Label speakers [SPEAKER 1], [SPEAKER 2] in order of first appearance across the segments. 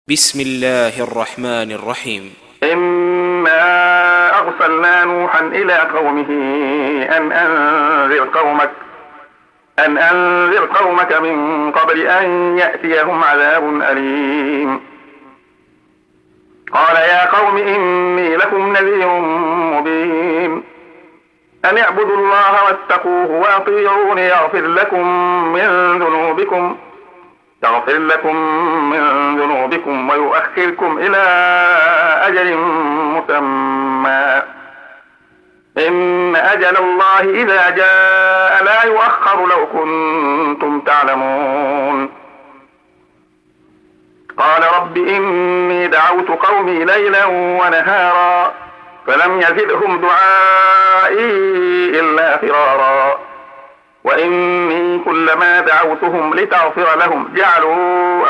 [SPEAKER 1] بسم الله الرحمن الرحيم.
[SPEAKER 2] إنا أرسلنا نوحا إلى قومه أن أنذر قومك من قبل أن يأتيهم عذاب أليم. قال يا قوم إني لكم نذير مبين أن اعبدوا الله واتقوه وأطيعوني يغفر لكم من ذنوبكم ويؤخركم إلى أجل مسمى إن أجل الله إذا جاء لا يؤخر لو كنتم تعلمون. قال رب إني دعوت قومي ليلا ونهارا فلم يزدهم دعائي إلا فرارا وإني كلما دعوتهم لتغفر لهم جعلوا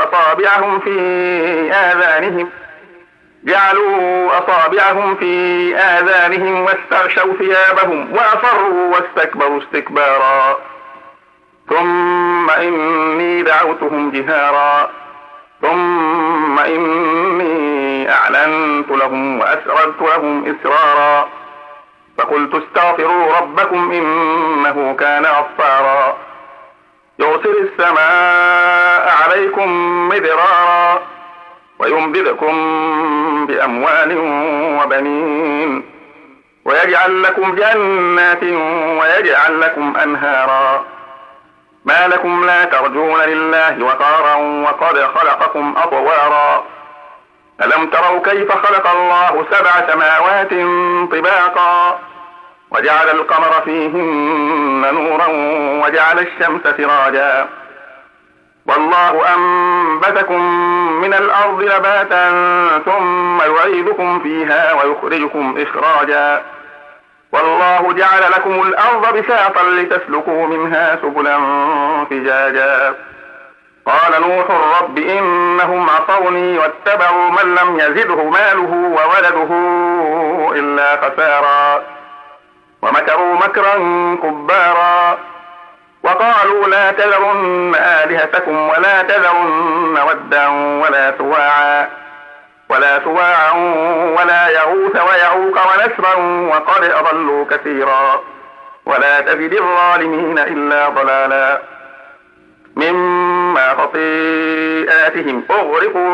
[SPEAKER 2] أصابعهم في آذانهم واستغشوا ثيابهم وأصروا واستكبروا استكبارا ثم إني دعوتهم جهارا ثم إني أعلنت لهم وأسررت لهم إسرارا فقلت استغفروا ربكم إنه كان غفارا يرسل السماء عليكم مدرارا ويمددكم بأموال وبنين ويجعل لكم جنات ويجعل لكم أنهارا ما لكم لا ترجون لله وقارا وقد خلقكم أطوارا ألم تروا كيف خلق الله 7 سماوات طباقا وجعل القمر فيهن نورا وجعل الشمس سراجا والله أنبتكم من الأرض نباتا ثم يعيدكم فيها ويخرجكم إخراجا والله جعل لكم الأرض بساطا لتسلكوا منها سبلا فجاجا قال نوح رب إنهم عصوني واتبعوا من لم يزده ماله وولده إلا خسارا ومكروا مكرا كبارا وقالوا لا تذرن آلهتكم ولا تذرن ودا ولا سواعا ولا يغوث ويعوق ونسرا وقد أضلوا كثيرا ولا تزد الظالمين إلا ضلالا مما خطيئاتهم أغرقوا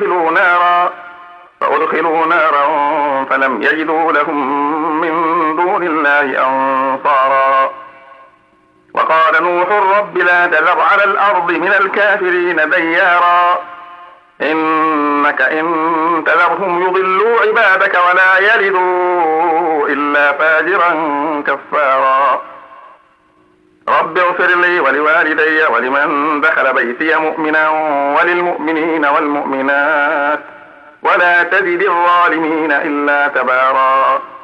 [SPEAKER 2] فأدخلوا نارا فلم يجدوا لهم من دون الله أنصارا وقال نوح رب لا تذر على الأرض من الكافرين ديارا إنك إن تذرهم يضلوا عبادك ولا يلدوا إلا فاجرا كفارا رب اغفر لي ولوالدي ولمن دخل بيتي مؤمنا وللمؤمنين والمؤمنات ولا تزد الظالمين إلا تبارا.